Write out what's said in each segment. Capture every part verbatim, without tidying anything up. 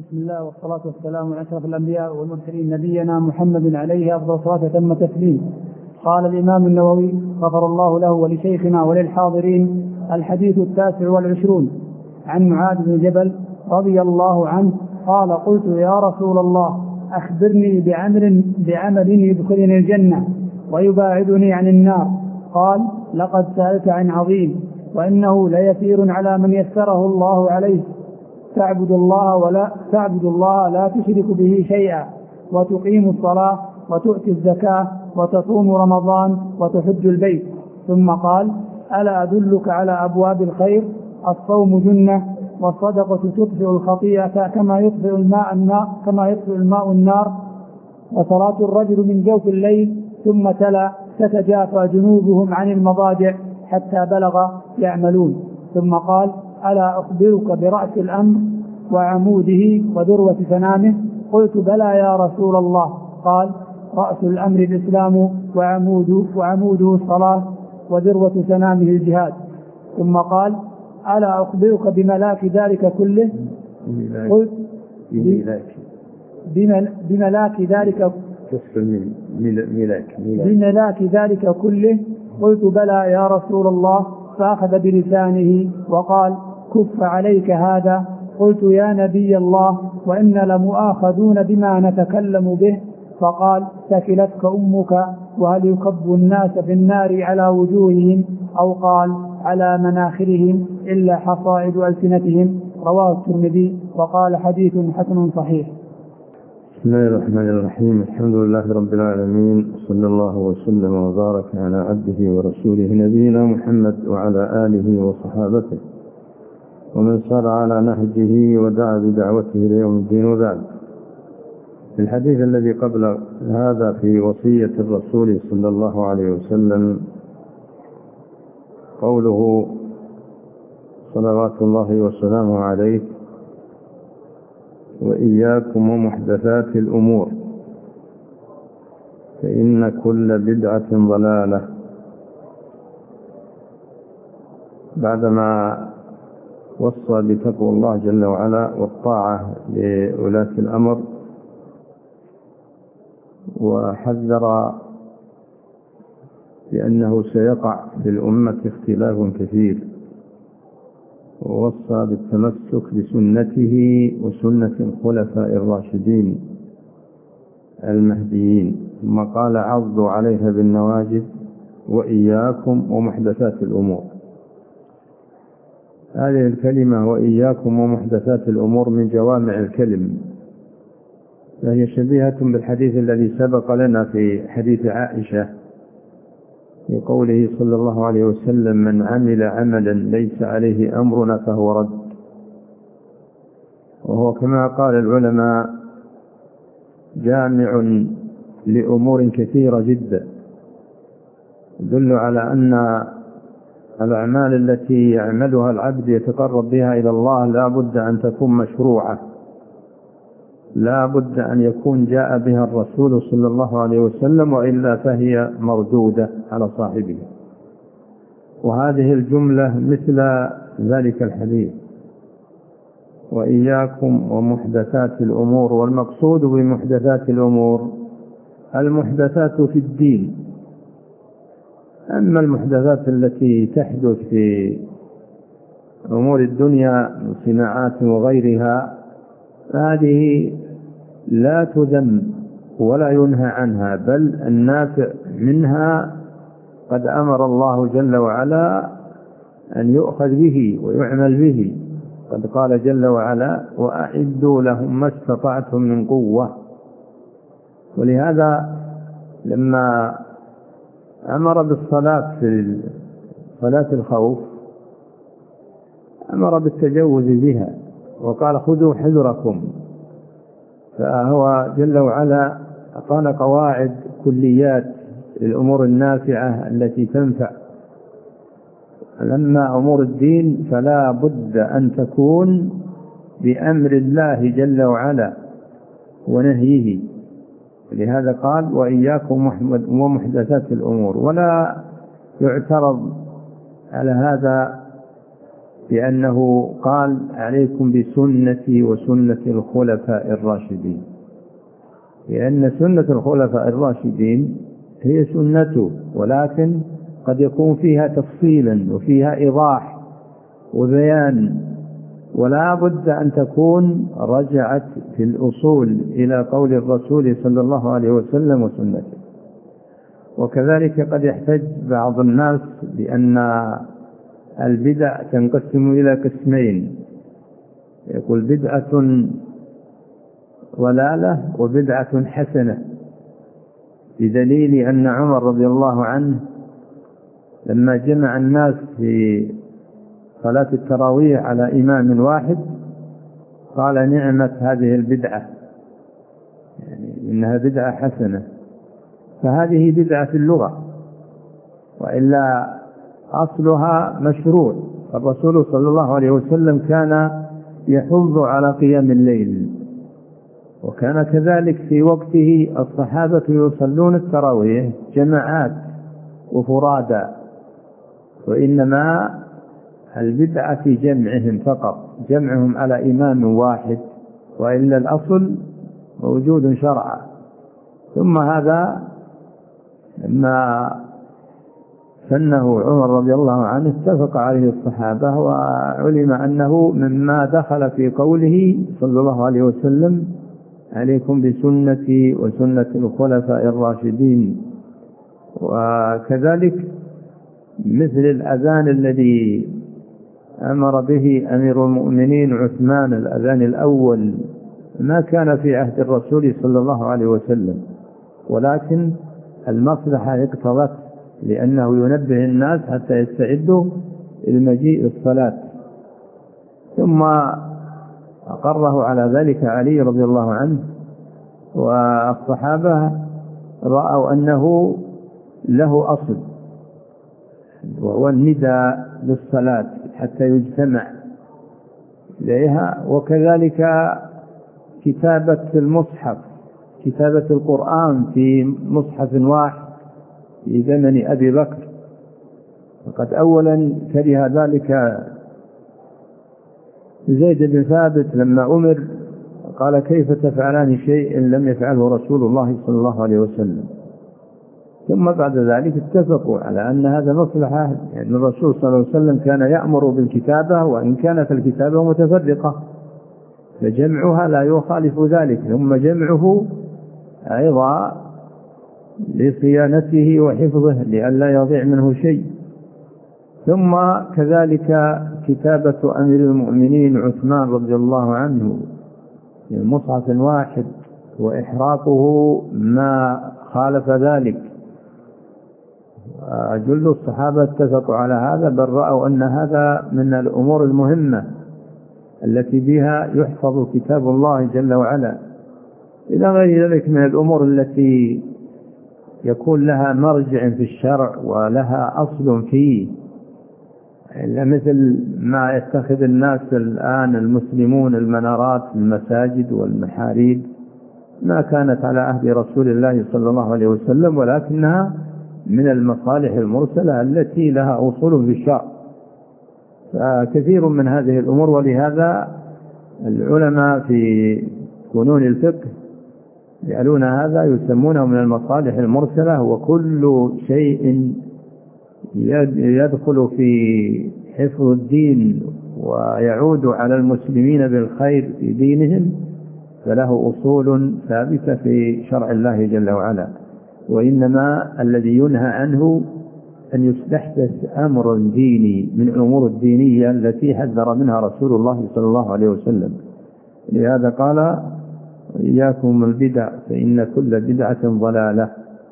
بسم الله والصلاة والسلام على أشرف الأنبياء والمرسلين نبينا محمد عليه أفضل الصلاة وتم التسليم. قال الإمام النووي غفر الله له ولشيخنا وللحاضرين: الحديث التاسع والعشرون عن معاذ بن جبل رضي الله عنه قال: قلت يا رسول الله أخبرني بعمل, بعمل يدخلني الجنة ويباعدني عن النار. قال: لقد سألت عن عظيم، وإنه ليسير على من يسره الله عليه. تعبد الله ولا تعبد الله لا تشرك به شيئا، وتقيم الصلاة وتؤتي الزكاة وتصوم رمضان وتحج البيت. ثم قال: ألا أدلك على أبواب الخير؟ الصوم جنة، والصدقة تطفئ الخطيئة كما يطفئ الماء النار كما يطفئ الماء النار، وصلاة الرجل من جوف الليل. ثم تلا: تتجافى جنوبهم عن المضاجع حتى بلغ يعملون. ثم قال: ألا أخبرك برأس الأمر وعموده وذروة سنامه؟ قلت: بلى يا رسول الله. قال: رأس الأمر الإسلام وعموده, وعموده الصلاة وذروة سنامه الجهاد. ثم قال: ألا أخبرك بملاك ذلك كله؟ قلت: بملاك ذلك بملاك ذلك كله؟ قلت: بلى يا رسول الله. فأخذ بلسانه وقال: كف عليك هذا. قلت: يا نبي الله، وإن لمؤاخذون بما نتكلم به. فقال: ثكلتك أمك، وهل يكب الناس في النار على وجوههم، أو قال على مناخرهم، إلا حصائد ألسنتهم. رواه الترمذي وقال: حديث حسن صحيح. بسم الله الرحمن الرحيم. الحمد لله رب العالمين، صلى الله وسلم وبارك على عبده ورسوله نبينا محمد وعلى آله وصحابته ومن سار على نهجه ودعا بدعوته إلى يوم الدين. وبعد، الحديث الذي قبل هذا في وصية الرسول صلى الله عليه وسلم قوله صلوات الله وسلامه عليه: وإياكم ومحدثات الأمور فإن كل بدعة ضلالة. بعدما وصى بتقوى الله جل وعلا والطاعة لولاة الأمر، وحذر بأنه سيقع في الأمة اختلاف كثير، ووصى بالتمسك بسنته وسنة الخلفاء الراشدين المهديين. ثم قال: عضوا عليها بالنواجذ وإياكم ومحدثات الأمور. هذه الكلمة وإياكم ومحدثات الأمور من جوامع الكلم، فهي شبيهة بالحديث الذي سبق لنا في حديث عائشة في قوله صلى الله عليه وسلم: من عمل عملا ليس عليه أمرنا فهو رد. وهو كما قال العلماء جامع لأمور كثيرة جدا، يدل على أن الأعمال التي يعملها العبد يتقرب بها إلى الله لا بد أن تكون مشروعة، لا بد أن يكون جاء بها الرسول صلى الله عليه وسلم، وإلا فهي مردودة على صاحبها. وهذه الجملة مثل ذلك الحديث: وإياكم ومحدثات الأمور. والمقصود بمحدثات الأمور المحدثات في الدين. أما المحدثات التي تحدث في أمور الدنيا من صناعات وغيرها هذه لا تذم ولا ينهى عنها، بل النافع منها قد أمر الله جل وعلا أن يؤخذ به ويعمل به. قد قال جل وعلا: وأعدوا لهم ما استطعتم من قوة. ولهذا لما أمر بالصلاة في صلاة الخوف أمر بالتجوز بها، وقال: خذوا حذركم. فهو جل وعلا قال قواعد كليات للأمور النافعة التي تنفع. لما أمور الدين فلا بد أن تكون بأمر الله جل وعلا ونهيه. لهذا قال: وإياكم ومحدثات الأمور. ولا يعترض على هذا بأنه قال عليكم بسنتي وسنة الخلفاء الراشدين، لأن سنة الخلفاء الراشدين هي سنته، ولكن قد يكون فيها تفصيلا وفيها إيضاح وبيان، ولا بد أن تكون رجعت في الأصول إلى قول الرسول صلى الله عليه وسلم وسنته. وكذلك قد يحتج بعض الناس بأن البدع تنقسم إلى قسمين، يقول بدعة ضلالة وبدعة حسنة، بدليل أن عمر رضي الله عنه لما جمع الناس في صلاة التراويح على إمام واحد قال نعمت هذه البدعة، يعني إنها بدعة حسنة. فهذه بدعة في اللغة، وإلا أصلها مشروع. الرسول صلى الله عليه وسلم كان يحض على قيام الليل، وكان كذلك في وقته الصحابة يصلون التراويح جماعات وفرادا، وإنما البدعة في جمعهم فقط، جمعهم على إمام واحد، وإلا الأصل موجود شرعا. ثم هذا لما سنه عمر رضي الله عنه اتفق عليه الصحابة، وعلم أنه مما دخل في قوله صلى الله عليه وسلم عليكم بسنتي وسنة الخلفاء الراشدين. وكذلك مثل الأذان الذي أمر به أمير المؤمنين عثمان، الأذان الأول، ما كان في عهد الرسول صلى الله عليه وسلم، ولكن المصلحة اقتضت، لأنه ينبه الناس حتى يستعدوا لمجيء الصلاة. ثم أقره على ذلك علي رضي الله عنه، والصحابة رأوا أنه له أصل، وهو النداء للصلاة حتى يجتمع إليها. وكذلك كتابة المصحف، كتابة القرآن في مصحف واحد في زمن أبي بكر، وقد أولا كره ذلك زيد بن ثابت لما أمر، قال كيف تفعلان شيء لم يفعله رسول الله صلى الله عليه وسلم. ثم بعد ذلك اتفقوا على أن هذا مصلحة، يعني الرسول صلى الله عليه وسلم كان يأمر بالكتابة وإن كانت الكتابة متفرقة، فجمعها لا يخالف ذلك، ثم جمعه أيضا لصيانته وحفظه لئلا يضيع منه شيء. ثم كذلك كتابة أمير المؤمنين عثمان رضي الله عنه في مصحف واحد وإحراقه ما خالف ذلك. جل الصحابة اتفقوا على هذا، بل رأوا أن هذا من الأمور المهمة التي بها يحفظ كتاب الله جل وعلا، إلى غير ذلك من الأمور التي يكون لها مرجع في الشرع ولها أصل فيه، مثل ما يتخذ الناس الآن المسلمون المنارات في المساجد والمحاريب، ما كانت على عهد رسول الله صلى الله عليه وسلم، ولكنها من المصالح المرسلة التي لها أصول في الشرع. فكثير من هذه الأمور، ولهذا العلماء في فنون الفقه يقولون هذا يسمونه من المصالح المرسلة، وكل شيء يدخل في حفظ الدين ويعود على المسلمين بالخير في دينهم فله أصول ثابتة في شرع الله جل وعلا. وإنما الذي ينهى عنه أن يستحدث أمر ديني من الأمور الدينية التي حذر منها رسول الله صلى الله عليه وسلم. لهذا قال إياكم البدع فإن كل بدعة ضلالة.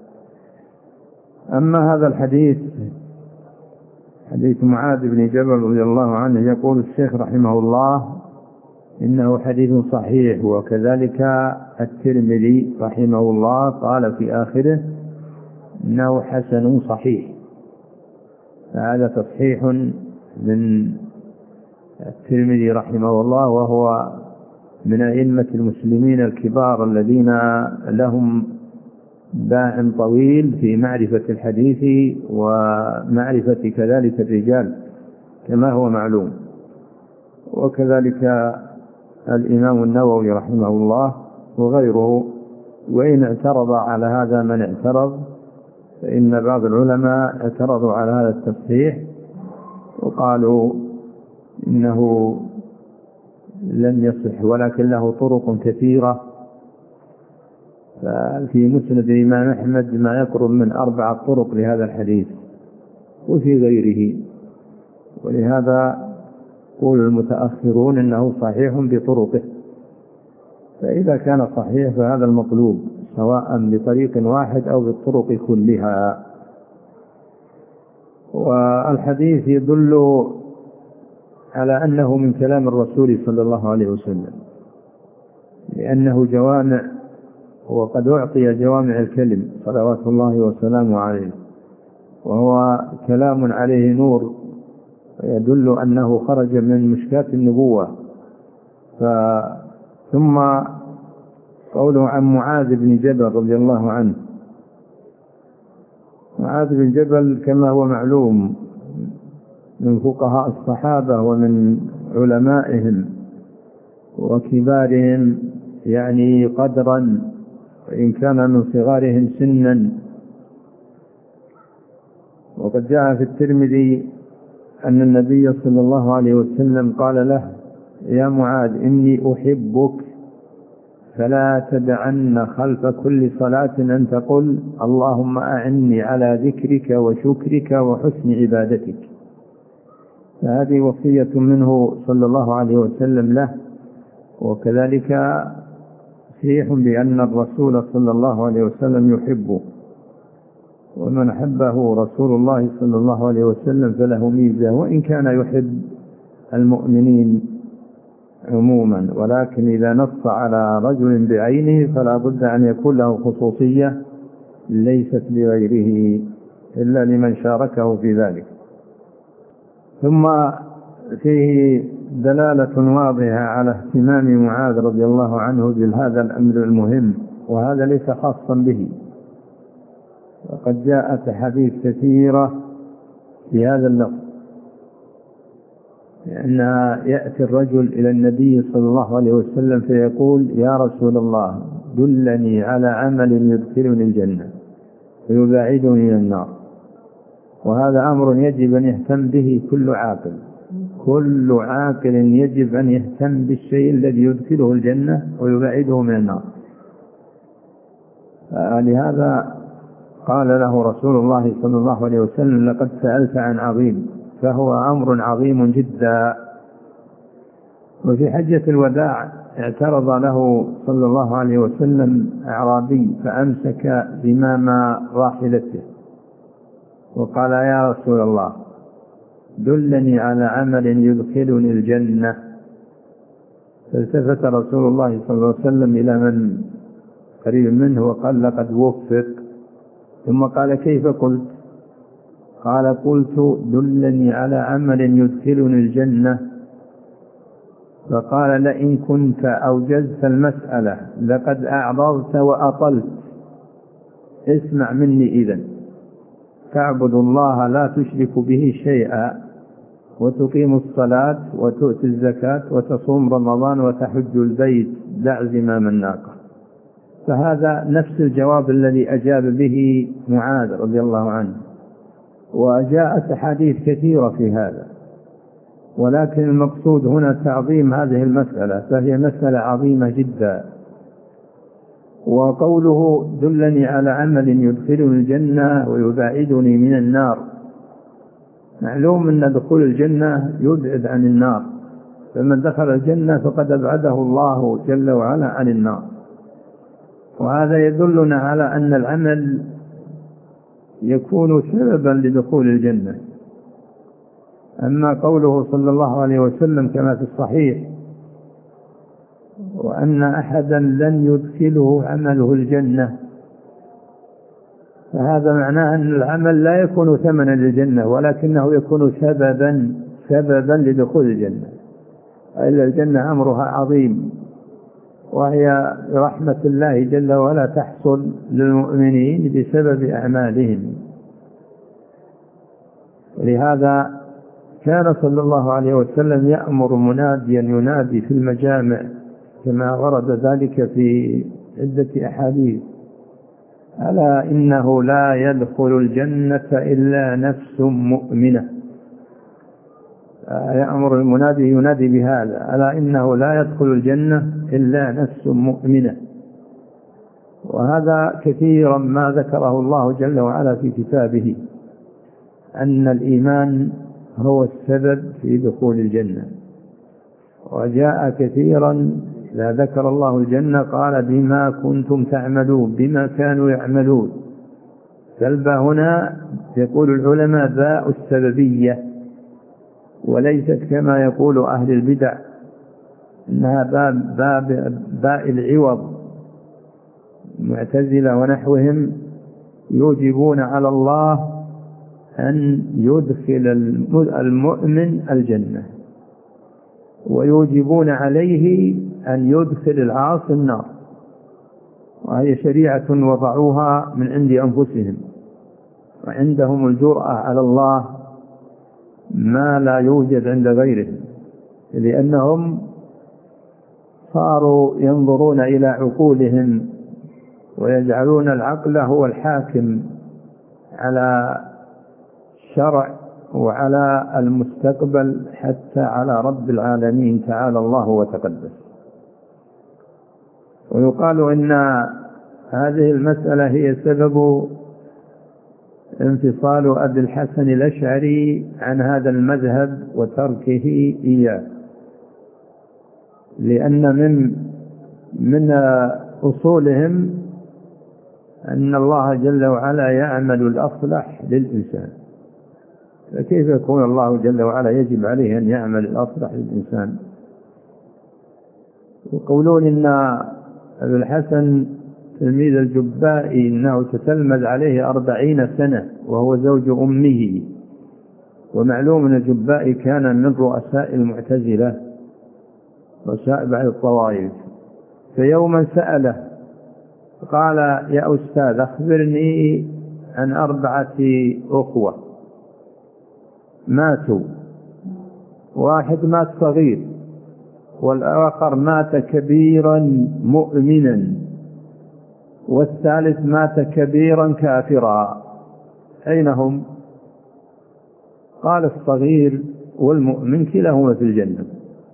أما هذا الحديث حديث معاذ بن جبل رضي الله عنه، يقول الشيخ رحمه الله إنه حديث صحيح، وكذلك الترمذي رحمه الله قال في آخره إنه حسن صحيح. فهذا تصحيح من الترمذي رحمه الله، وهو من أئمة المسلمين الكبار الذين لهم باع طويل في معرفة الحديث ومعرفة كذلك الرجال كما هو معلوم. وكذلك الإمام النووي رحمه الله وغيره. وإن اعترض على هذا من اعترض، فإن بعض العلماء اعترضوا على هذا التصحيح وقالوا إنه لم يصح، ولكن له طرق كثيرة. ففي مسند الإمام أحمد ما يقرب من أربعة طرق لهذا الحديث وفي غيره، ولهذا يقول المتأخرون إنه صحيح بطرقه. فإذا كان صحيح فهذا المطلوب، سواء بطريق واحد أو بالطرق كلها. والحديث يدل على أنه من كلام الرسول صلى الله عليه وسلم، لأنه جوامع، وقد أعطي جوامع الكلم صلوات الله وسلامه عليه، وهو كلام عليه نور، يدل أنه خرج من مشكاة النبوة. ثم قوله عن معاذ بن جبل رضي الله عنه. معاذ بن جبل كما هو معلوم من فقهاء الصحابة ومن علمائهم وكبارهم يعني قدرا، وإن كان من صغارهم سنا. وقد جاء في الترمذي أن النبي صلى الله عليه وسلم قال له: يا معاذ إني أحبك فلا تدعن خلف كل صلاة أن تقول اللهم أعني على ذكرك وشكرك وحسن عبادتك. فهذه وصية منه صلى الله عليه وسلم له، وكذلك صريح بأن الرسول صلى الله عليه وسلم يحبه، ومن حبه رسول الله صلى الله عليه وسلم فله ميزة، وإن كان يحب المؤمنين عموما، ولكن إذا نص على رجل بعينه فلا بد أن يكون له خصوصية ليست لغيره إلا لمن شاركه في ذلك. ثم فيه دلالة واضحة على اهتمام معاذ رضي الله عنه بهذا الأمر المهم، وهذا ليس خاصا به، وقد جاءت حديث كثيرة في هذا اللفظ، لأن يأتي الرجل إلى النبي صلى الله عليه وسلم فيقول: يا رسول الله دلني على عمل يدخلني الجنة ويباعدني من النار. وهذا أمر يجب أن يهتم به كل عاقل، كل عاقل يجب أن يهتم بالشيء الذي يدخله الجنة ويباعده من النار. لهذا قال له رسول الله صلى الله عليه وسلم: لقد سألت عن عظيم، فهو أمر عظيم جدا. وفي حجة الوداع اعترض له صلى الله عليه وسلم أعرابي فأمسك زمام راحلته وقال: يا رسول الله دلني على عمل يدخلني الجنة. فالتفت رسول الله صلى الله عليه وسلم إلى من قريب منه وقال: لقد وفق. ثم قال: كيف قلت؟ قال: قلت دلني على عمل يدخلني الجنة. فقال: لئن كنت أوجزت المسألة لقد أعرضت وأطلت. اسمع مني إذن: تعبد الله لا تشرك به شيئا، وتقيم الصلاة وتؤتي الزكاة وتصوم رمضان وتحج البيت، دع زمام الناقة. فهذا نفس الجواب الذي أجاب به معاذ رضي الله عنه. وجاءت أحاديث كثيرة في هذا، ولكن المقصود هنا تعظيم هذه المسألة، فهي مسألة عظيمة جدا. وقوله دلني على عمل يدخلني الجنة ويباعدني من النار، معلوم أن دخول الجنة يبعد عن النار، فمن دخل الجنة فقد أبعده الله جل وعلا عن النار. وهذا يدلنا على أن العمل يكون سببا لدخول الجنة. أما قوله صلى الله عليه وسلم كما في الصحيح: وأن أحدا لن يدخله عمله الجنة، فهذا معناه أن العمل لا يكون ثمنا للجنة، ولكنه يكون سببا سببا لدخول الجنة. إلا الجنة أمرها عظيم، وهي رحمة الله جل وعلا تحصل للمؤمنين بسبب أعمالهم. لهذا كان صلى الله عليه وسلم يأمر مناديا ينادي في المجامع كما ورد ذلك في عدة أحاديث: ألا إنه لا يدخل الجنة إلا نفس مؤمنة. يأمر المنادي ينادي بهذا: ألا إنه لا يدخل الجنة إلا نفس مؤمنة. وهذا كثيرا ما ذكره الله جل وعلا في كتابه، أن الإيمان هو السبب في دخول الجنة. وجاء كثيرا إذا ذكر الله الجنة قال: بما كنتم تعملون، بما كانوا يعملون. فالباء هنا يقول العلماء باء السببية، وليست كما يقول أهل البدع إنها باء, باء, باء العوض. المعتزلة ونحوهم يوجبون على الله أن يدخل المؤمن الجنة، ويوجبون عليه أن يدخل العاصي النار، وهي شريعة وضعوها من عند أنفسهم، وعندهم الجرأة على الله ما لا يوجد عند غيرهم، لأنهم صاروا ينظرون إلى عقولهم ويجعلون العقل هو الحاكم على الشرع وعلى المستقبل حتى على رب العالمين تعالى الله وتقدس. ويقال إن هذه المسألة هي سبب انفصال أبي الحسن الأشعري عن هذا المذهب وتركه إياه، لأن من من أصولهم أن الله جل وعلا يعمل الأصلح للإنسان، فكيف يكون الله جل وعلا يجب عليه أن يعمل الأصلح للإنسان؟ يقولون إن أبي الحسن تلميذ الجبائي إنه تتلمذ عليه أربعين سنة وهو زوج أمه، ومعلوم أن الجبائي كان من رؤساء المعتزلة رؤساء بعض الطوائف. فيوما سأله قال: يا أستاذ أخبرني عن أربعة أخوة ماتوا، واحد مات صغير، والآخر مات كبيرا مؤمنا، والثالث مات كبيرا كافرا، أين هم؟ قال: الصغير والمؤمن كلاهما في الجنة.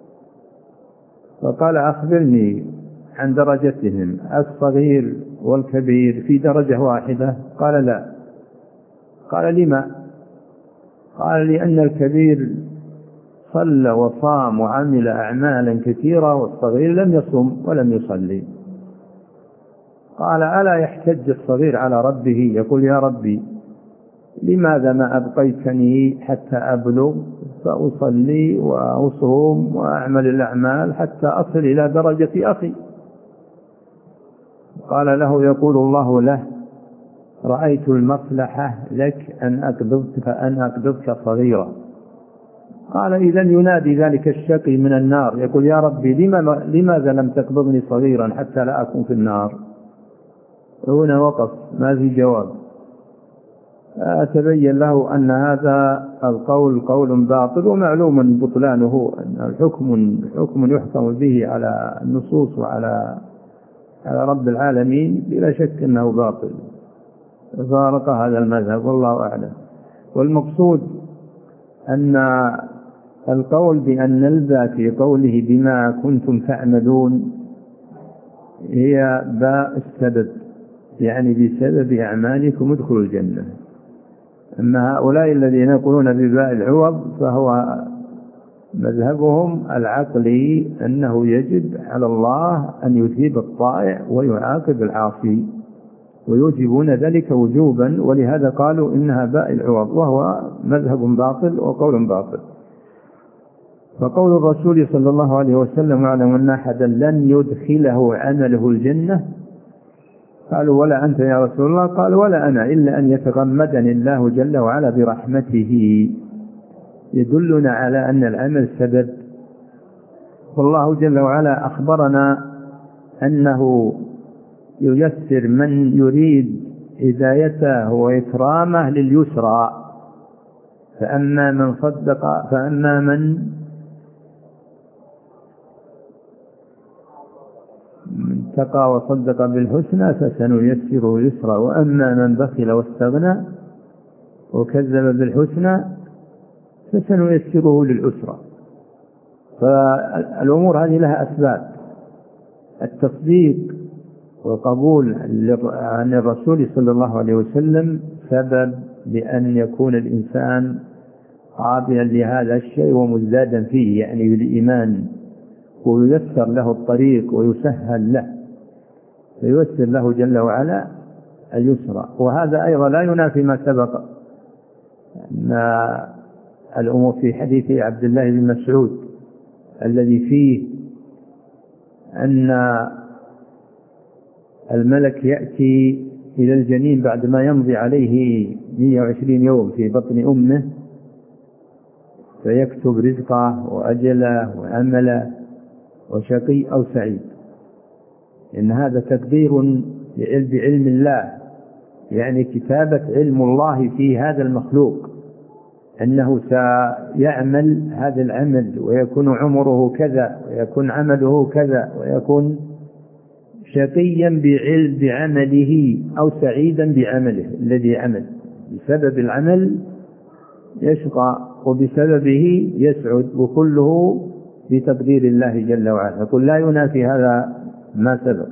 فقال: أخبرني عن درجتهم، الصغير والكبير في درجة واحدة؟ قال: لا. قال: لما؟ قال: لأن الكبير صلى وصام وعمل أعمالا كثيرة، والصغير لم يصم ولم يصلي. قال: ألا يحتج الصغير على ربه يقول: يا ربي لماذا ما أبقيتني حتى أبلغ فأصلي وأصوم وأعمل الأعمال حتى أصل إلى درجة أخي؟ قال له يقول الله له: رأيت المصلحة لك أن أقبضك فأن أقبضك صغيرا. قال: إذن ينادي ذلك الشقي من النار يقول: يا ربي لماذا لم تقبضني صغيرا حتى لا أكون في النار؟ هنا وقف، ما في جواب. أتبين له أن هذا القول قول باطل، ومعلوم بطلانه، أن الحكم حكم يحكم به على النصوص وعلى على رب العالمين بلا شك أنه باطل، فارق هذا المذهب والله أعلم. والمقصود أن القول بأن الباء في قوله بما كنتم تعملون هي باء السبب، يعني بسبب أعمالكم ادخلوا الجنة. أما هؤلاء الذين يقولون بباء العوض فهو مذهبهم العقلي أنه يجب على الله أن يثيب الطائع ويعاقب العاصي، ويوجبون ذلك وجوبا، ولهذا قالوا إنها باء العوض، وهو مذهب باطل وقول باطل. فقول الرسول صلى الله عليه وسلم: واعلم أن أحدا لن يدخله عمله الجنة. قالوا: ولا أنت يا رسول الله؟ قال: ولا أنا، إلا أن يتغمدني الله جل وعلا برحمته. يدلنا على أن العمل سبب، والله جل وعلا أخبرنا أنه ييسر من يريد هدايته وإكرامه لليسرى، فأما من صدق فأما من اتقى وصدق بالحسنى فسنيسره يسرا وأما من بخل واستغنى وكذب بالحسنى فسنيسره للعسرى. فالأمور هذه لها أسباب. التصديق والقبول عن الرسول صلى الله عليه وسلم سبب بأن يكون الإنسان قابلا لهذا الشيء ومزدادا فيه، يعني بالإيمان، وييسر له الطريق ويسهل له، فييسر له جل وعلا اليسرى. وهذا أيضا لا ينافي ما سبق أن الأمور في حديث عبد الله بن مسعود الذي فيه أن الملك يأتي إلى الجنين بعدما يمضي عليه مئة وعشرين يوم في بطن أمه فيكتب رزقه وأجله وعمله وشقي أو سعيد. إن هذا تقدير بعلم الله، يعني كتابة علم الله في هذا المخلوق أنه سيعمل هذا العمل ويكون عمره كذا ويكون عمله كذا ويكون شقيا بعلم بعمله أو سعيدا بعمله الذي عمل. بسبب العمل يشقى وبسببه يسعد، وكله بتقدير الله جل وعلا. يقول لا ينافي هذا ما سبق،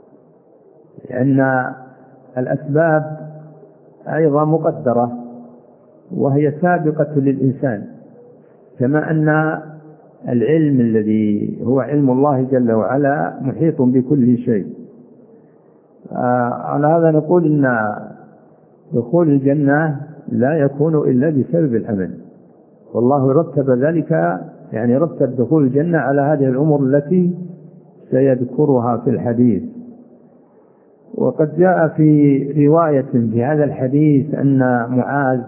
لأن الأسباب أيضا مقدرة وهي سابقة للإنسان، كما أن العلم الذي هو علم الله جل وعلا محيط بكل شيء. على هذا نقول إن دخول الجنة لا يكون إلا بسبب العمل، والله رتب ذلك، يعني رتب دخول الجنة على هذه الأمور التي سيذكرها في الحديث. وقد جاء في رواية في هذا الحديث أن معاذ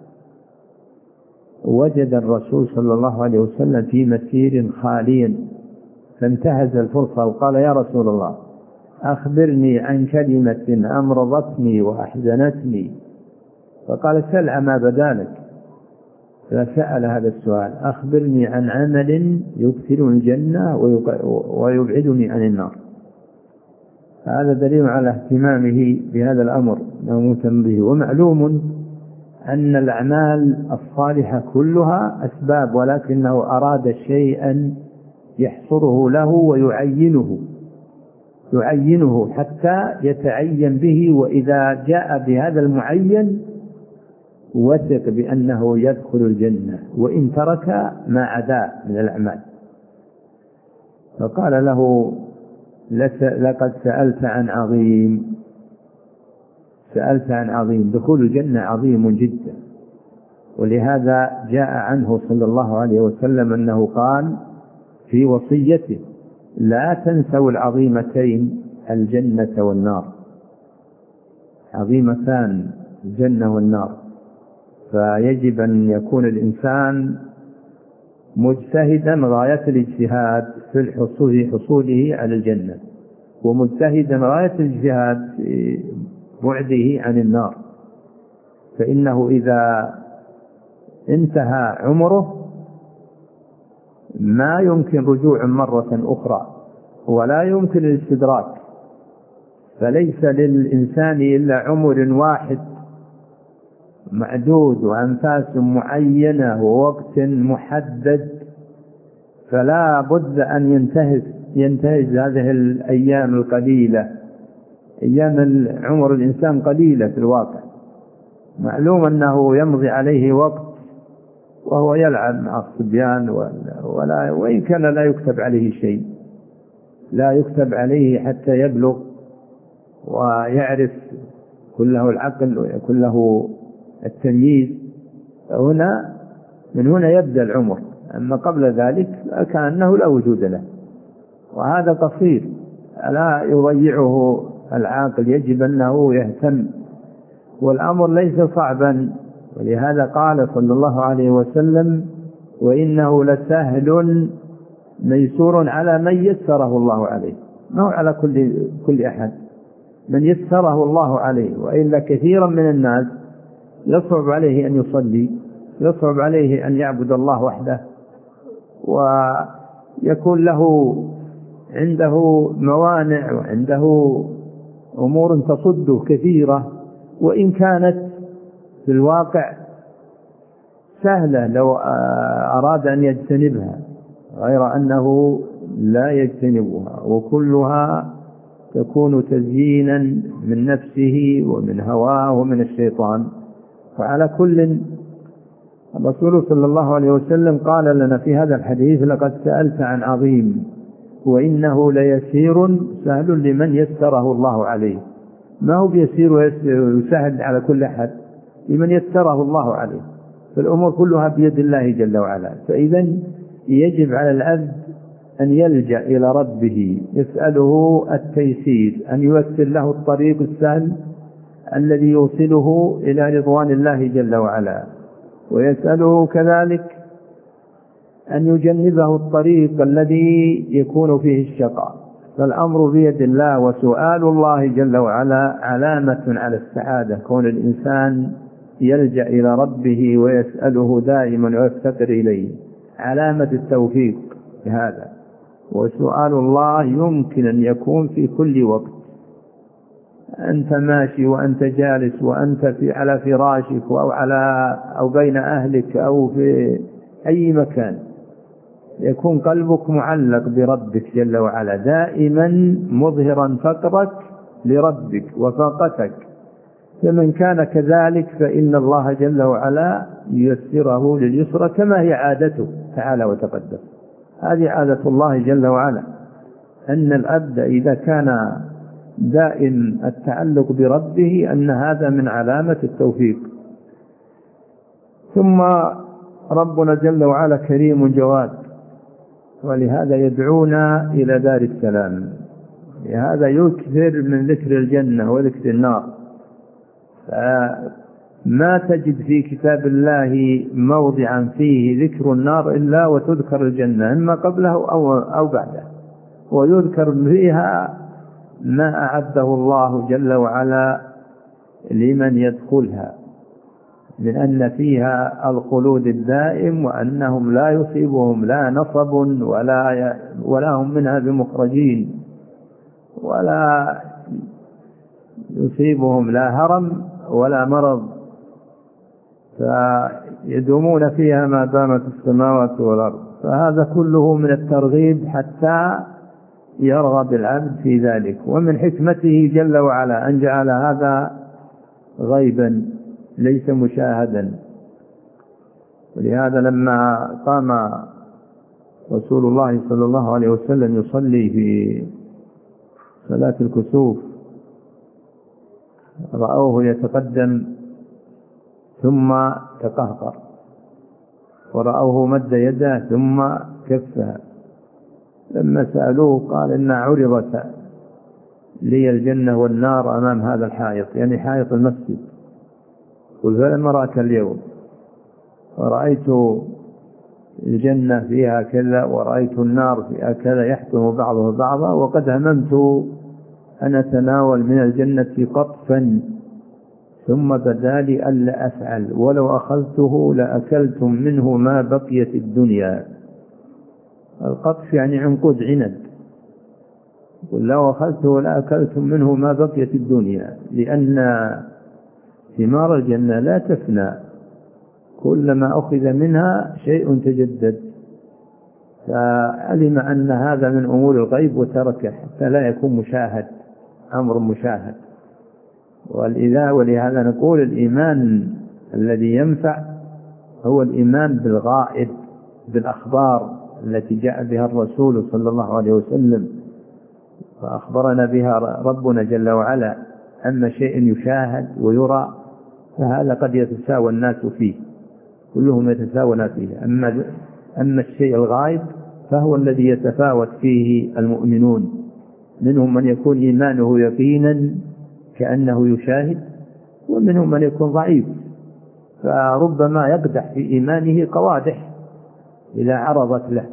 وجد الرسول صلى الله عليه وسلم في مسير خاليا فانتهز الفرصة وقال يا رسول الله أخبرني عن كلمة أمرضتني وأحزنتني، فقال سل عما بدالك، فسأل هذا السؤال أخبرني عن عمل يدخل الجنة ويبعدني عن النار. هذا دليل على اهتمامه بهذا الأمر مهتم به. ومعلوم أن الأعمال الصالحة كلها أسباب، ولكنه أراد شيئا يحصره له ويعينه يعينه حتى يتعين به، وإذا جاء بهذا المعين وثق بأنه يدخل الجنة وإن ترك ما عدا من الأعمال. فقال له لقد سألت عن عظيم سألت عن عظيم دخول الجنة عظيم جدا. ولهذا جاء عنه صلى الله عليه وسلم أنه قال في وصيته لا تنسوا العظيمتين الجنة والنار، عظيمتان الجنة والنار. فيجب أن يكون الإنسان مجتهدا غاية الاجتهاد في الحصول حصوله على الجنة، ومجتهدا غاية الاجتهاد في بعده عن النار. فإنه إذا انتهى عمره ما يمكن رجوع مرة أخرى ولا يمكن الاستدراك، فليس للإنسان إلا عمر واحد معدود وأنفاس معينة ووقت محدد، فلا بد أن ينتهز ينتهز هذه الأيام القليلة. أيام عمر الإنسان قليلة في الواقع، معلوم أنه يمضي عليه وقت وهو يلعب مع الصبيان ولا وإن كان لا يكتب عليه شيء، لا يكتب عليه حتى يبلغ ويعرف كله العقل ويكون له التمييز. هنا من هنا يبدأ العمر، أما قبل ذلك كأنه لا وجود له، وهذا قصير لا يضيعه العاقل، يجب أنه يهتم. والأمر ليس صعبا، ولهذا قال صلى الله عليه وسلم وإنه لسهل ميسور على من يسره الله عليه، ما هو على كل كل أحد، من يسره الله عليه. وإلا كثيرا من الناس يصعب عليه أن يصلي يصعب عليه أن يعبد الله وحده، ويكون له عنده موانع وعنده أمور تصده كثيرة، وإن كانت في الواقع سهلة لو أراد أن يجتنبها، غير أنه لا يجتنبها، وكلها تكون تزيينا من نفسه ومن هواه ومن الشيطان. فعلى كل، الرسول صلى الله عليه وسلم قال لنا في هذا الحديث: لقد سألت عن عظيم وإنه ليسير سهل لمن يسره الله عليه. ما هو بيسير ويسهل على كل أحد، لمن يسره الله عليه، فالأمور كلها بيد الله جل وعلا. فإذا يجب على العبد أن يلجأ إلى ربه، يسأله التيسير، أن ييسر له الطريق السهل الذي يوصله إلى رضوان الله جل وعلا، ويسأله كذلك أن يجنبه الطريق الذي يكون فيه الشقاء. فالأمر بيد الله، وسؤال الله جل وعلا علامة على السعادة. كون الإنسان يلجأ إلى ربه ويسأله دائما ويفتقر إليه علامة التوفيق هذا. وسؤال الله يمكن أن يكون في كل وقت، أنت ماشي وأنت جالس وأنت في على فراشك أو على أو بين أهلك أو في أي مكان، يكون قلبك معلق بربك جل وعلا، دائما مظهرا فقرك لربك وفاقتك. فمن كان كذلك فإن الله جل وعلا ييسره لليسرى كما هي عادته تعالى وتقدم. هذه عادة الله جل وعلا، أن العبد إذا كان دائم التعلق بربه أن هذا من علامة التوفيق. ثم ربنا جل وعلا كريم جواد، ولهذا يدعونا إلى دار السلام، لهذا يكثر من ذكر الجنة وذكر النار. ما تجد في كتاب الله موضعا فيه ذكر النار إلا وتذكر الجنة، إما قبله أو, أو بعده، ويذكر فيها ما أعده الله جل وعلا لمن يدخلها، من أن فيها الخلود الدائم، وأنهم لا يصيبهم لا نصب ولا, ولا هم منها بمخرجين، ولا يصيبهم لا هرم ولا مرض، فيدومون فيها ما دامت السماوات والأرض. فهذا كله من الترغيب حتى يرغب العبد في ذلك. ومن حكمته جل وعلا أن جعل هذا غيبا ليس مشاهدا. ولهذا لما قام رسول الله صلى الله عليه وسلم يصلي في صلاة الكسوف رأوه يتقدم ثم تقهقر، ورأوه مد يده ثم كفها. لما سألوه قال: إن عرضت لي الجنة والنار أمام هذا الحائط، يعني حائط المسجد، قل فلما رأك اليوم، ورأيت الجنة فيها كذا ورأيت النار فيها كذا يحكم بعضه بعضا، وقد هممت أن أتناول من الجنة قطفا ثم بدا لي ألا أفعل، ولو أخذته لأكلتم منه ما بقيت الدنيا. القطف يعني عنقود عنب، ولو أخذته لأكلتم منه ما بقيت الدنيا، لأن ثمار الجنة لا تفنى، كلما أخذ منها شيء تجدد. فعلم أن هذا من أمور الغيب وتركه حتى لا يكون مشاهد، أمر مشاهد. ولهذا نقول الإيمان الذي ينفع هو الإيمان بالغائب، بالأخبار التي جاء بها الرسول صلى الله عليه وسلم فأخبرنا بها ربنا جل وعلا. أما شيء يشاهد ويرى فهذا قد يتساوى الناس فيه، كلهم يتساوون فيه. أما, أما الشيء الغائب فهو الذي يتفاوت فيه المؤمنون، منهم من يكون إيمانه يقينا كأنه يشاهد، ومنهم من يكون ضعيف، فربما يقدح في إيمانه قوادح إذا عرضت له.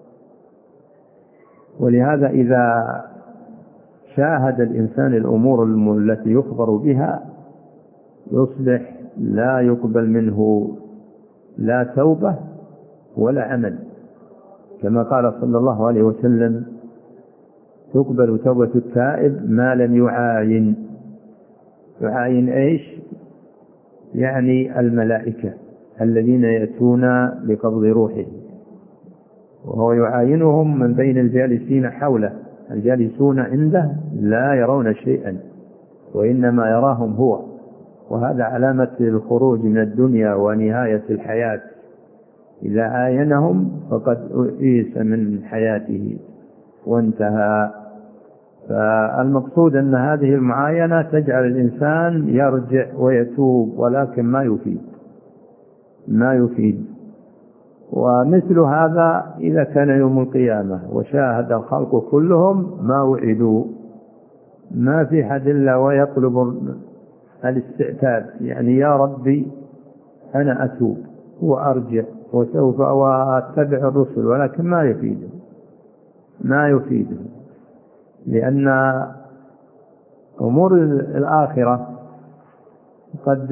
ولهذا إذا شاهد الإنسان الأمور التي يخبر بها يصبح لا يقبل منه لا توبة ولا عمل، كما قال صلى الله عليه وسلم: تقبل توبة التائب ما لم يعاين. يعاين إيش؟ يعني الملائكة الذين يأتون لقبض روحه، وهو يعاينهم من بين الجالسين حوله. الجالسون عنده لا يرون شيئا وإنما يراهم هو، وهذا علامة الخروج من الدنيا ونهاية الحياة. إذا عاينهم فقد أئس من حياته وانتهى. فالمقصود أن هذه المعاينة تجعل الإنسان يرجع ويتوب، ولكن ما يفيد ما يفيد ومثل هذا إذا كان يوم القيامة وشاهد الخلق كلهم ما وعدوا، ما في حد إلا ويطلب الاستعتاب، يعني يا ربي أنا أتوب وأرجع وسوف أتبع الرسل، ولكن ما يفيده ما يفيده لأن أمور الآخرة قد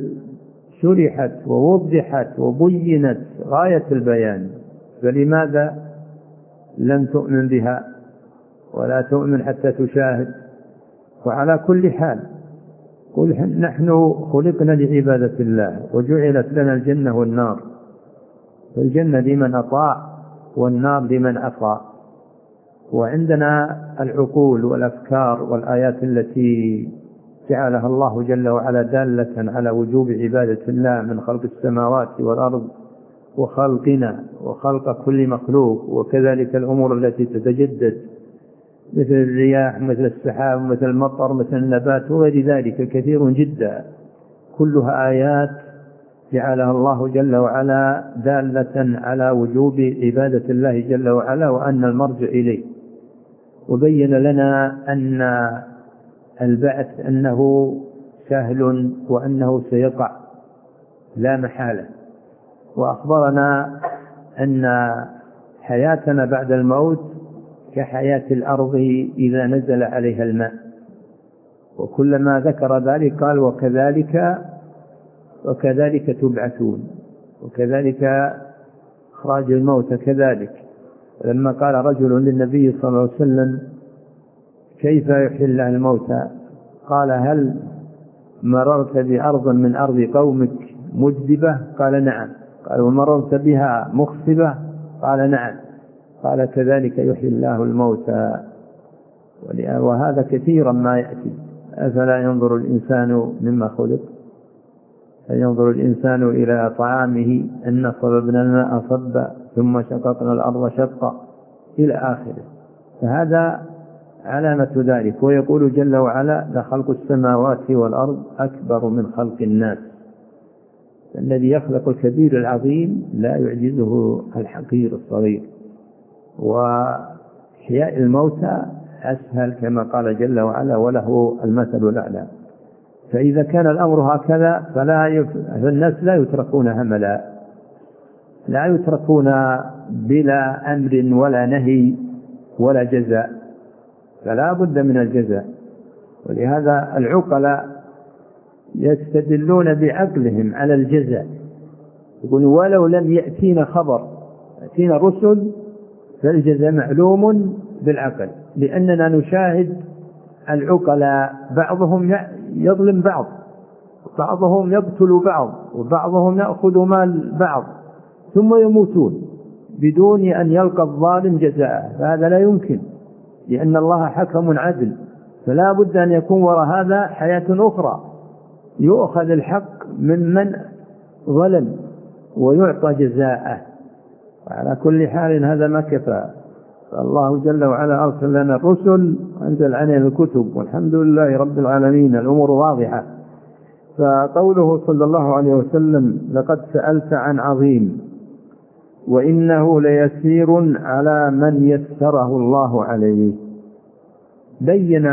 شرحت ووضحت وبينت غاية البيان، فلماذا لم تؤمن بها ولا تؤمن حتى تشاهد؟ وعلى كل حال قل نحن خلقنا لعبادة الله وجعلت لنا الجنة والنار، فالجنة لمن أطاع والنار لمن عصى. وعندنا العقول والأفكار والآيات التي جعلها الله جل وعلا دالة على وجوب عبادة الله من خلق السماوات والأرض وخلقنا وخلق كل مخلوق، وكذلك الأمور التي تتجدد مثل الرياح مثل السحاب مثل المطر مثل النبات وغير ذلك كثير جدا، كلها آيات جعلها الله جل وعلا دالة على وجوب عبادة الله جل وعلا وأن المرجع إليه. وبين لنا أن البعث أنه سهل وأنه سيقع لا محالة، وأخبرنا أن حياتنا بعد الموت كحياة الأرض إذا نزل عليها الماء. وكلما ذكر ذلك قال وكذلك وكذلك تبعثون، وكذلك إخراج الموت كذلك. لما قال رجل للنبي صلى الله عليه وسلم كيف يحيي الله الموتى؟ قال هل مررت بأرض من أرض قومك مجدبة؟ قال نعم. قال ومررت بها مخصبة؟ قال نعم. قال كذلك يحيي الله الموتى. وهذا كثيرا ما يأتي. أفلا ينظر الإنسان مما خلق؟ فينظر الإنسان إلى طعامه أن صببنا الماء صبا ثم شققنا الأرض شقا إلى آخره. فهذا علامة ذلك. ويقول جل وعلا لخلق السماوات والأرض أكبر من خلق الناس. الذي يخلق الكبير العظيم لا يعجزه الحقير الصغير. وإحياء الموتى أسهل كما قال جل وعلا وله المثل الأعلى. فإذا كان الأمر هكذا فلا يف... فالناس لا يتركون هملا، لا يتركون بلا أمر ولا نهي ولا جزاء، فلا بد من الجزاء. ولهذا العقلاء يستدلون بعقلهم على الجزاء، يقولون ولو لم يأتينا خبر يأتينا رسل فالجزاء معلوم بالعقل، لأننا نشاهد العقلاء بعضهم يظلم بعض، بعضهم يقتل بعض، وبعضهم يأخذ مال بعض ثم يموتون بدون أن يلقى الظالم جزاء. فهذا لا يمكن، لأن الله حكم عدل، فلا بد أن يكون وراء هذا حياة أخرى يؤخذ الحق من من ظلم ويعطى جزاءه. وعلى كل حال هذا ما كفى. فالله جل وعلا أرسل لنا الرسل وأنزل علينا الكتب، والحمد لله رب العالمين، الأمور واضحة. فقوله صلى الله عليه وسلم لقد سألت عن عظيم وإنه ليسير على من يسره الله عليه، بين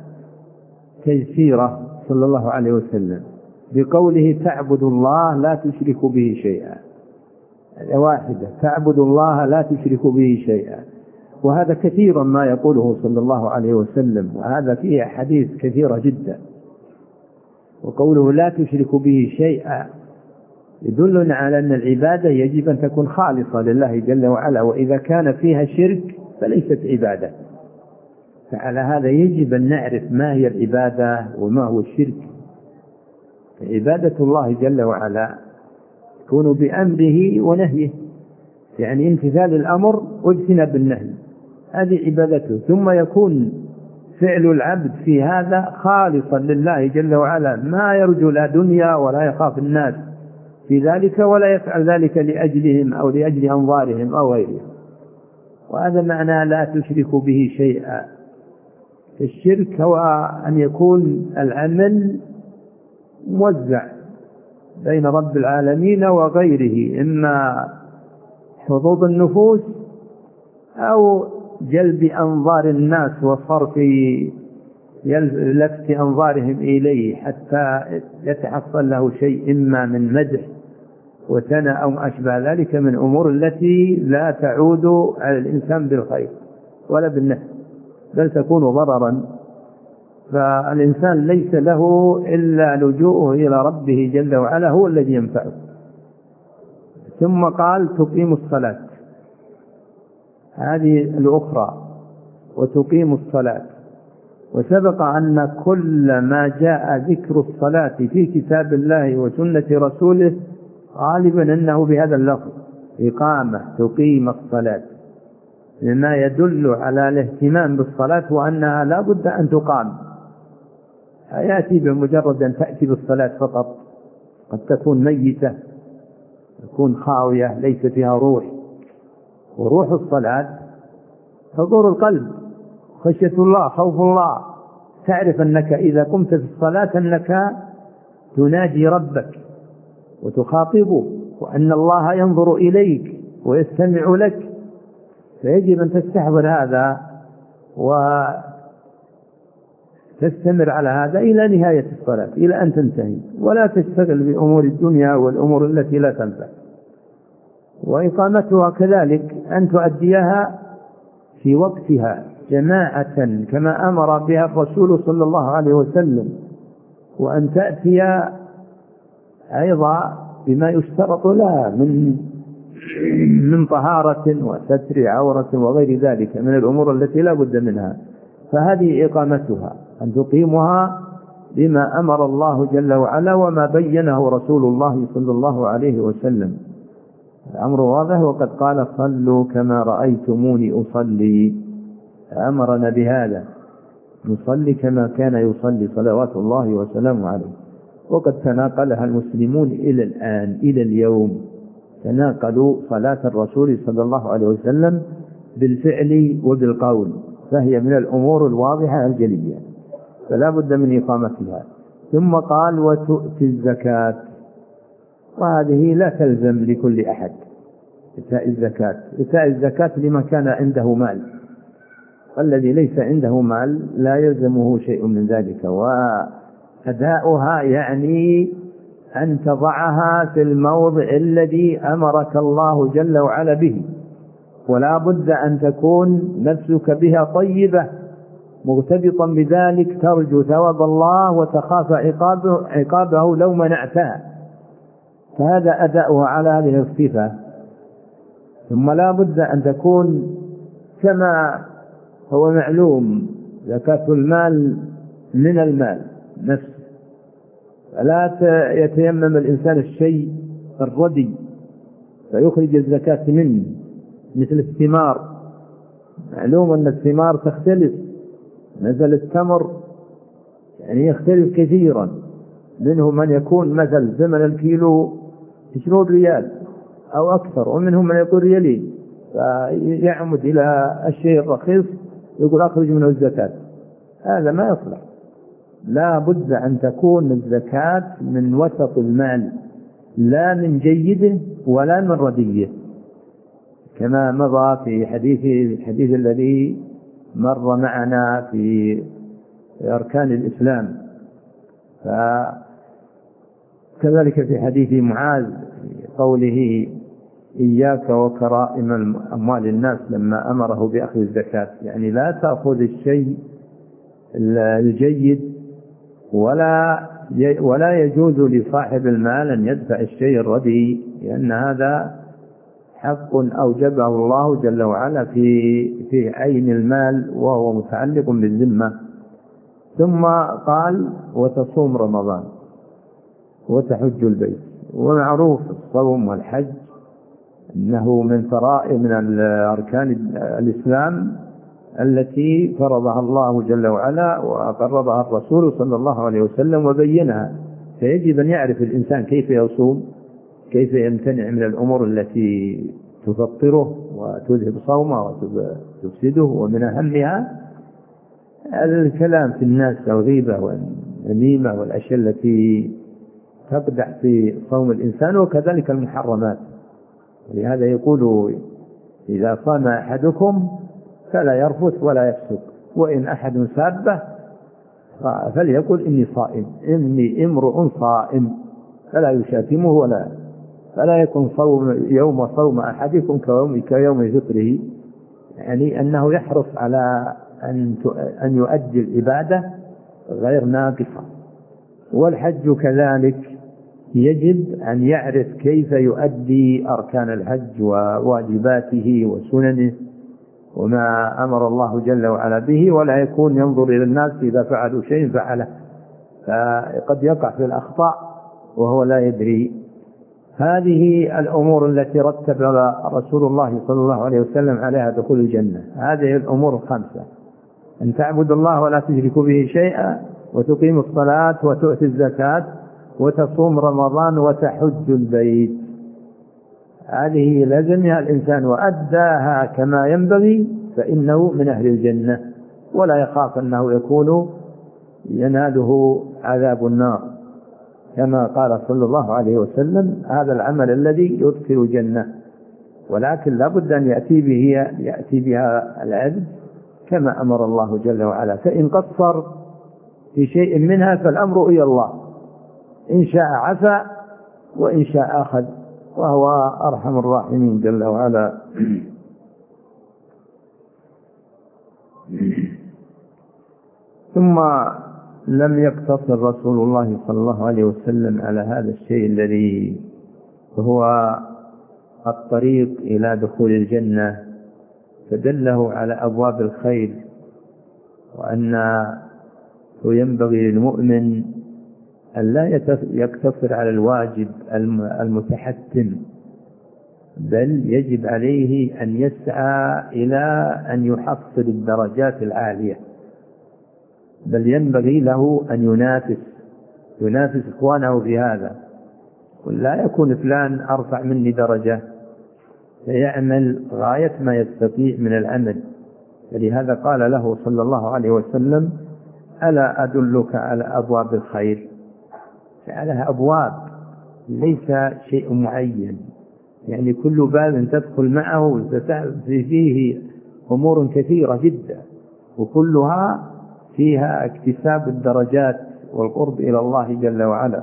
تيسيره صلى الله عليه وسلم بقوله تعبد الله لا تشرك به شيئا. واحدة، تعبد الله لا تشرك به شيئا. وهذا كثيرا ما يقوله صلى الله عليه وسلم، وهذا فيه حديث كثيرة جدا. وقوله لا تشرك به شيئا يدلنا على أن العبادة يجب أن تكون خالصة لله جل وعلا، وإذا كان فيها شرك فليست عبادة. فعلى هذا يجب أن نعرف ما هي العبادة وما هو الشرك. عبادة الله جل وعلا تكون بأمره ونهيه، يعني امتثال الأمر واجتناب النهي، هذه عبادته. ثم يكون فعل العبد في هذا خالصا لله جل وعلا، ما يرجو لا دنيا ولا يخاف الناس في ذلك، ولا يفعل ذلك لأجلهم أو لأجل أنظارهم أو غيرهم. وهذا معنى لا تشرك به شيئا. الشرك هو أن يكون العمل موزع بين رب العالمين وغيره، إما حظوظ النفوس أو جلب أنظار الناس وصرف لفت أنظارهم إليه حتى يتحصل له شيء إما من مدح وثناء أو أشبه ذلك من أمور التي لا تعود على الإنسان بالخير ولا بالنفع، بل تكون ضررا. فالإنسان ليس له إلا لجوءه إلى ربه جل وعلا، هو الذي ينفعه. ثم قال تقيم الصلاة، هذه الأخرى، وتقيم الصلاة. وسبق أن كل ما جاء ذكر الصلاة في كتاب الله وسنة رسوله غالبا أنه بهذا اللفظ إقامة، تقيم الصلاة، لما يدل على الاهتمام بالصلاة وأنها لا بد أن تقام. يأتي بمجرد أن تأتي بالصلاة فقط، قد تكون ميتة، تكون خاوية ليس فيها روح. وروح الصلاة حضور القلب، خشية الله، خوف الله. تعرف أنك إذا قمت في الصلاة أنك تناجي ربك وتخاطبه، وأن الله ينظر إليك ويستمع لك، فيجب أن تستحضر هذا وتستمر على هذا إلى نهاية الصلاة، إلى أن تنتهي، ولا تشتغل بأمور الدنيا والأمور التي لا تنفع. وإقامتها كذلك أن تؤديها في وقتها جماعة كما أمر بها الرسول صلى الله عليه وسلم، وأن تأتي أيضا بما يشترط لها من من طهارة وستر عورة وغير ذلك من الأمور التي لا بد منها. فهذه إقامتها، أن تقيمها بما أمر الله جل وعلا وما بينه رسول الله صلى الله عليه وسلم. الأمر واضح، وقد قال صلوا كما رأيتموني أصلي، أمرنا بهذا، نصلي كما كان يصلي صلوات الله وسلامه عليه. وقد تناقلها المسلمون إلى الآن، إلى اليوم تناقلوا صلاة الرسول صلى الله عليه وسلم بالفعل وبالقول، فهي من الأمور الواضحة الجلية، فلا بد من إقامتها. ثم قال وتؤتي الزكاة، وهذه لا تلزم لكل أحد إيتاء الزكاة. إيتاء الزكاة لمن كان عنده مال، والذي ليس عنده مال لا يلزمه شيء من ذلك. وأداؤها يعني أن تضعها في الموضع الذي أمرك الله جل وعلا به، ولا بد أن تكون نفسك بها طيبة مرتبطا بذلك، ترجو ثواب الله وتخاف عقابه, عقابه لو منعتها، فهذا أداؤها على هذه الصفة. ثم لا بد أن تكون كما هو معلوم زكاة المال من المال نفسه، فلا يتيمم الإنسان الشيء الردي فيخرج الزكاة منه، مثل الثمار، معلوم أن الثمار تختلف، مثل التمر يعني يختلف كثيرا، منهم من يكون مثل ثمن الكيلو عشرون ريال أو أكثر، ومنهم من يكون ريالين، فيعمد إلى الشيء الرخيص يقول أخرج منه الزكاة، هذا ما يصلح. لا بد أن تكون الزكاة من وسط المال، لا من جيده ولا من رديه، كما مضى في حديث الحديث الذي مر معنا في أركان الإسلام. فكذلك في حديث معاذ قوله إياك وكرائم أموال الناس لما أمره بأخذ الزكاة، يعني لا تأخذ الشيء الجيد ولا ولا يجوز لصاحب المال أن يدفع الشيء الرديء، لأن هذا حق أوجبه الله جل وعلا في في عين المال وهو متعلق بالذمة. ثم قال وتصوم رمضان وتحج البيت. ومعروف الصوم والحج أنه من فرائض من أركان الإسلام التي فرضها الله جل وعلا وقررها الرسول صلى الله عليه وسلم وبينها، فيجب أن يعرف الإنسان كيف يصوم، كيف يمتنع من الأمور التي تفطره وتذهب صومه وتفسده. ومن أهمها الكلام في الناس والغيبة والنميمة والأشياء التي تقدح في صوم الإنسان، وكذلك المحرمات. ولهذا يقول إذا صام أحدكم فلا يرفث ولا يفسق، وإن أحد سابه فليقل إني صائم، إني امرؤ صائم، فلا يشاتمه ولا فلا يكن صوم يوم صوم أحدكم كيوم كيوم فطره، يعني أنه يحرص على أن أن يؤدي العبادة غير ناقصة. والحج كذلك يجب أن يعرف كيف يؤدي أركان الحج وواجباته وسننه وما أمر الله جل وعلا به، ولا يكون ينظر إلى الناس إذا فعلوا شيء فعله، فقد يقع في الأخطاء وهو لا يدري. هذه الأمور التي رتب رسول الله صلى الله عليه وسلم عليها دخول الجنة، هذه الأمور الخمسة: أن تعبد الله ولا تشرك به شيئا، وتقيم الصلاة وتؤتي الزكاة وتصوم رمضان وتحج البيت. هذه لازمها الإنسان وأداها كما ينبغي فإنه من أهل الجنة، ولا يخاف أنه يكون يناله عذاب النار، كما قال صلى الله عليه وسلم: هذا العمل الذي يدخل الجنة. ولكن لا بد أن يأتي به يأتي بها العبد كما أمر الله جل وعلا، فإن قصر في شيء منها فالأمر إلى الله، إن شاء عفا وإن شاء أخذ، وهو أرحم الراحمين جل وعلا. ثم لم يقتصر رسول الله صلى الله عليه وسلم على هذا الشيء الذي هو الطريق إلى دخول الجنة، فدله على أبواب الخير، وأنه ينبغي للمؤمن أن لا يقتصر على الواجب المتحتم، بل يجب عليه أن يسعى إلى أن يحصل الدرجات العالية، بل ينبغي له أن ينافس ينافس إخوانه في هذا، ولا يكون فلان أرفع مني درجة، فيعمل غاية ما يستطيع من العمل. فلهذا قال له صلى الله عليه وسلم: ألا أدلك على أبواب الخير؟ فعلها أبواب، ليس شيء معين، يعني كل باب تدخل معه فيه أمور كثيرة جدا، وكلها فيها اكتساب الدرجات والقرب إلى الله جل وعلا.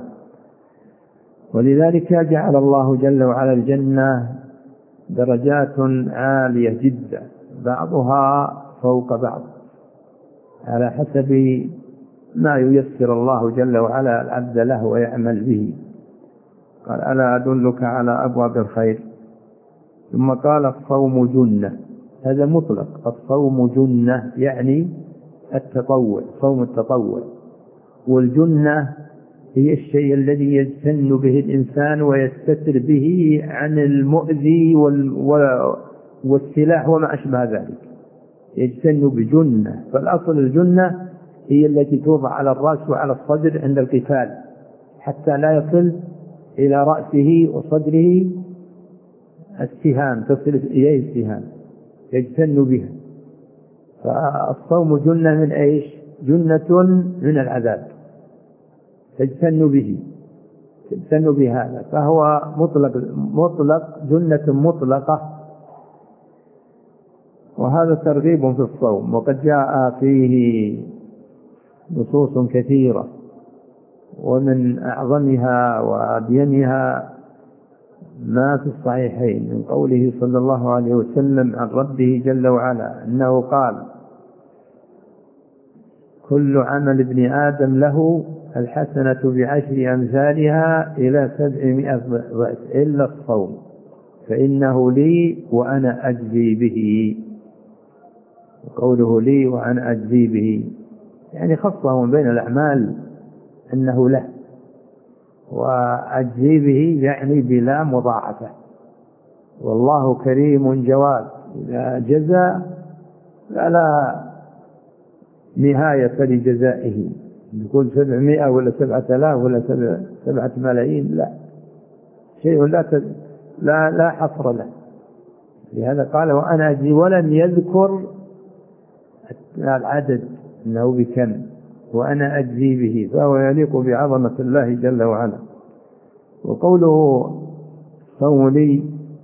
ولذلك جعل الله جل وعلا الجنة درجات عالية جدا، بعضها فوق بعض على حسب ما ييسر الله جل وعلا العبد له ويعمل به. قال: ألا أدلك على أبواب الخير؟ ثم قال: الصوم جنة. هذا مطلق، الصوم جنة يعني التطوع، صوم التطوع. والجنة هي الشيء الذي يجتن به الإنسان ويستتر به عن المؤذي والسلاح وما أشبه ذلك، يجتن بجنة. فالأصل الجنة هي التي توضع على الرأس وعلى الصدر عند القتال حتى لا يصل إلى رأسه وصدره السهام، تصل إليه السهام يجتن بها. فالصوم جنة من إيش؟ جنة من العذاب، تجتن به تجتن بهذا، فهو مطلق مطلق جنة مطلقة. وهذا ترغيب في الصوم، وقد جاء فيه نصوص كثيرة، ومن أعظمها وأبينها ما في الصحيحين من قوله صلى الله عليه وسلم عن ربه جل وعلا أنه قال: كل عمل ابن آدم له الحسنة بعشر أمثالها إلى سبعمائة ضعف إلا الصوم فإنه لي وأنا أجزي به. قوله لي وأنا أجزي به يعني خصه بين الأعمال أنه له، وأجزي به يعني بلا مضاعفة. والله كريم جواد، إذا جزى فلا نهاية لجزائه، يقول سبعمائة ولا سبعة آلاف ولا سبعة ملايين، لا شيء لا لا لا حصر له. لهذا قال وأنا أجزي، ولم يذكر العدد أنه بكم، وأنا أجزي به، فهو يليق بعظمة الله جل وعلا. وقوله صوم لي،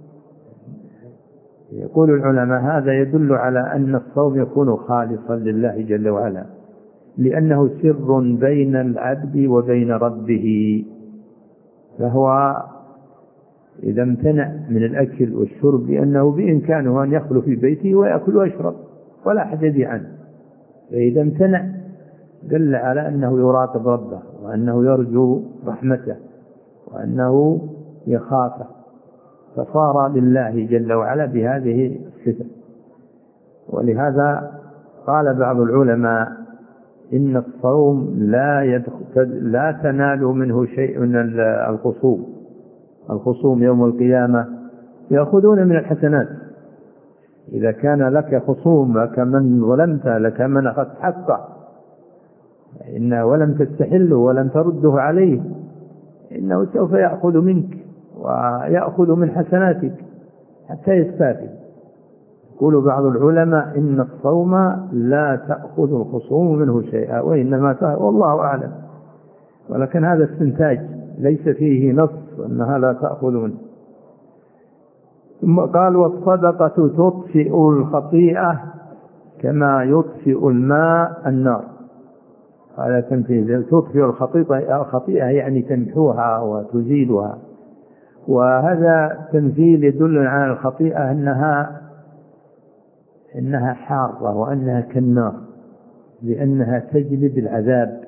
يقول العلماء هذا يدل على أن الصوم يكون خالصا لله جل وعلا، لأنه سر بين العبد وبين ربه. فهو إذا امتنع من الأكل والشرب لأنه بإمكانه أن يخلو في بيته ويأكل ويشرب ولا أحد يدري عنه، فإذا امتنع دل على أنه يراقب ربه، وأنه يرجو رحمته، وأنه يخافه، فصار لله جل وعلا بهذه الصفة. ولهذا قال بعض العلماء إن الصوم لا يدخل لا تنال منه شيء من الخصوم. الخصوم يوم القيامة يأخذون من الحسنات، إذا كان لك خصوم، لك من ظلمت، لك من أخذت حقه إن ولم تستحله ولم ترده عليه، إنه سوف يأخذ منك ويأخذ من حسناتك حتى يستافي. يقول بعض العلماء إن الصوم لا تأخذ الخصوم منه شيئا، وإنما تأخذ، والله أعلم، ولكن هذا استنتاج ليس فيه نص أنها لا تأخذ منه. ثم قال والصدقة تطفئ الخطيئة كما يطفئ الماء النار. هذا تنفيذ، تطفئ الخطيئة يعني تمحوها وتزيلها، وهذا تمثيل يدل على الخطيئة أنها إنها حارة وأنها كالنار، لأنها تجلب العذاب.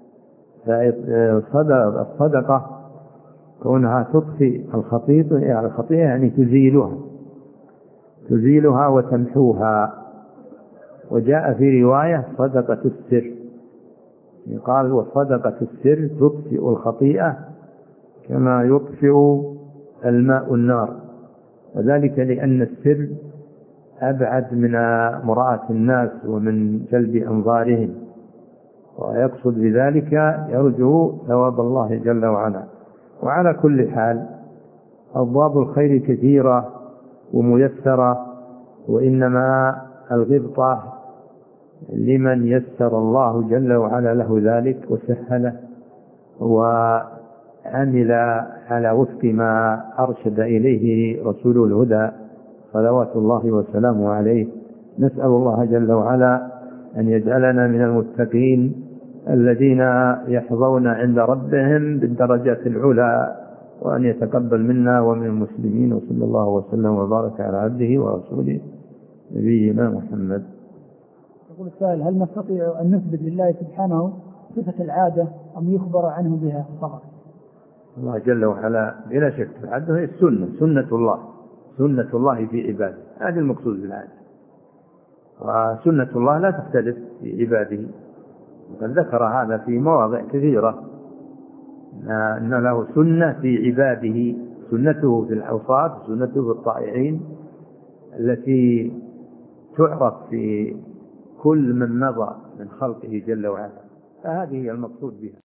فالصدقة كونها تطفئ الخطيئة يعني الخطيئة يعني تزيلها تزيلها وتمحوها. وجاء في رواية صدقة السر، يقال وصدقة السر تطفئ الخطيئة كما يطفئ الماء النار، وذلك لأن السر أبعد من مراءة الناس ومن جلب أنظارهم، ويقصد بذلك يرجو ثواب الله جل وعلا. وعلى كل حال أبواب الخير كثيرة وميسرة، وإنما الغبطة لمن يسر الله جل وعلا له ذلك وسهله وعمل على وفق ما أرشد إليه رسول الهدى صلوات الله وسلامه عليه. نسأل الله جل وعلا أن يجعلنا من المتقين الذين يحظون عند ربهم بالدرجات العلى، وأن يتقبل منا ومن المسلمين، وصلى الله وسلم وبارك على عبده ورسوله نبينا محمد. يقول السائل: هل نستطيع أن نثبت لله سبحانه صفة العادة أم يخبر عنه بها فقط؟ الله جل وعلا بلا شك العادة هي السنة، سنة الله، سنة الله في عباده، هذا المقصود بالعادة. وسنة الله لا تختلف في عباده، وقد ذكر هذا في مواضع كثيرة أن له سنة في عباده، سنته في الأوصاف، سنته في الطائعين التي تعرف في كل من مضى من خلقه جل وعلا، فهذه هي المقصود بها.